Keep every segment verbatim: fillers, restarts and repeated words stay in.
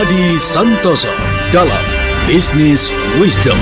Tanadi Santoso dalam Business Wisdom.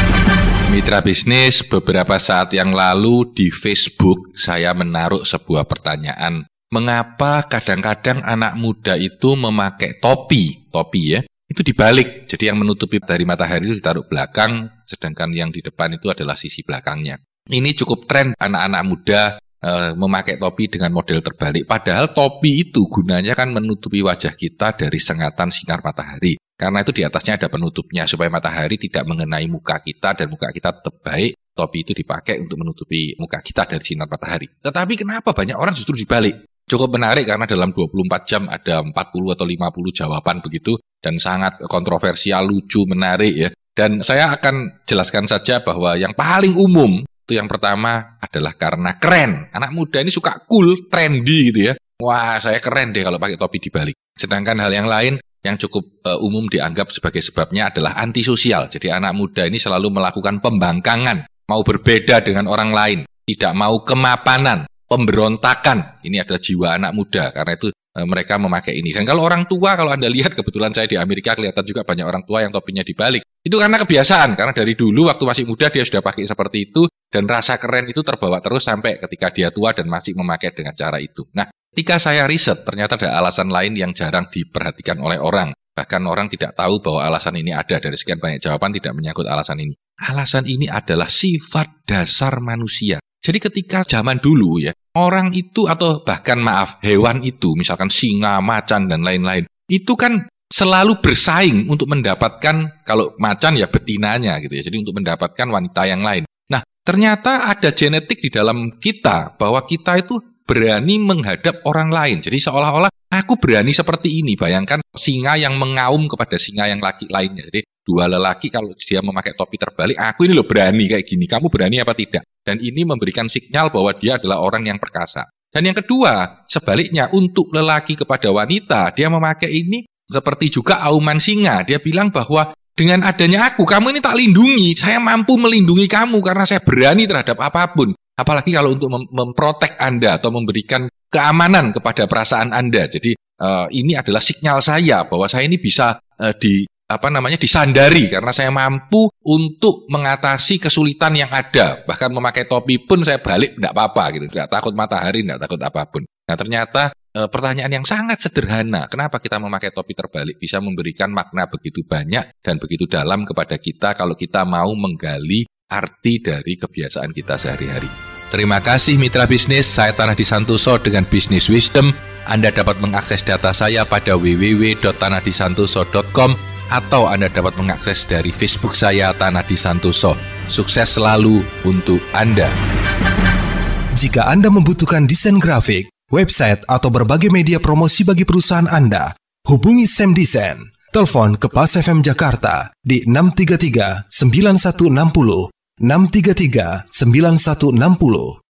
Mitra bisnis, beberapa saat yang lalu di Facebook saya menaruh sebuah pertanyaan. Mengapa kadang-kadang anak muda itu memakai topi? Topi ya, itu dibalik. Jadi yang menutupi dari matahari itu ditaruh belakang, sedangkan yang di depan itu adalah sisi belakangnya. Ini cukup tren anak-anak muda e, memakai topi dengan model terbalik. Padahal topi itu gunanya kan menutupi wajah kita dari sengatan sinar matahari. Karena itu di atasnya ada penutupnya supaya matahari tidak mengenai muka kita dan muka kita tetap baik. Topi itu dipakai untuk menutupi muka kita dari sinar matahari. Tetapi kenapa banyak orang justru dibalik? Cukup menarik karena dalam dua puluh empat jam ada empat puluh atau lima puluh jawaban begitu dan sangat kontroversial, lucu, menarik ya. Dan saya akan jelaskan saja bahwa yang paling umum itu yang pertama adalah karena keren. Anak muda ini suka cool, trendy gitu ya. Wah, saya keren deh kalau pakai topi dibalik. Sedangkan hal yang lain yang cukup uh, umum dianggap sebagai sebabnya adalah antisosial. Jadi anak muda ini selalu melakukan pembangkangan, mau berbeda dengan orang lain, tidak mau kemapanan, pemberontakan. Ini adalah jiwa anak muda, karena itu uh, mereka memakai ini. Dan kalau orang tua, kalau Anda lihat, kebetulan saya di Amerika kelihatan juga banyak orang tua yang topinya dibalik. Itu karena kebiasaan, karena dari dulu waktu masih muda dia sudah pakai seperti itu, dan rasa keren itu terbawa terus sampai ketika dia tua dan masih memakai dengan cara itu. Nah, ketika saya riset, ternyata ada alasan lain yang jarang diperhatikan oleh orang. Bahkan orang tidak tahu bahwa alasan ini ada. Dari sekian banyak jawaban tidak menyangkut alasan ini. Alasan ini adalah sifat dasar manusia. Jadi ketika zaman dulu ya, orang itu atau bahkan maaf, hewan itu, misalkan singa, macan, dan lain-lain, itu kan selalu bersaing untuk mendapatkan, kalau macan ya betinanya gitu ya. Jadi untuk mendapatkan wanita yang lain. Nah, ternyata ada genetik di dalam kita bahwa kita itu berani menghadap orang lain. Jadi seolah-olah aku berani seperti ini. Bayangkan singa yang mengaum kepada singa yang laki lainnya. Jadi dua lelaki kalau dia memakai topi terbalik, aku ini loh berani kayak gini. Kamu berani apa tidak? Dan ini memberikan sinyal bahwa dia adalah orang yang perkasa. Dan yang kedua, sebaliknya untuk lelaki kepada wanita, dia memakai ini seperti juga auman singa. Dia bilang bahwa dengan adanya aku, kamu ini tak lindungi. Saya mampu melindungi kamu karena saya berani terhadap apapun. Apalagi kalau untuk mem- memprotek Anda atau memberikan keamanan kepada perasaan Anda. Jadi uh, ini adalah sinyal saya bahwa saya ini bisa uh, di apa namanya disandari karena saya mampu untuk mengatasi kesulitan yang ada. Bahkan memakai topi pun saya balik tidak apa-apa gitu. Tidak takut matahari, tidak takut apapun. Nah, ternyata uh, pertanyaan yang sangat sederhana. Kenapa kita memakai topi terbalik bisa memberikan makna begitu banyak dan begitu dalam kepada kita kalau kita mau menggali arti dari kebiasaan kita sehari-hari. Terima kasih mitra bisnis, saya Tanadi Santoso dengan Business Wisdom. Anda dapat mengakses data saya pada w w w dot tanadi santoso dot com atau Anda dapat mengakses dari Facebook saya Tanadi Santoso. Sukses selalu untuk Anda. Jika Anda membutuhkan desain grafik, website atau berbagai media promosi bagi perusahaan Anda, hubungi Sam Design. Telepon ke Pas F M Jakarta di enam tiga tiga sembilan satu enam nol enam tiga tiga sembilan satu enam nol.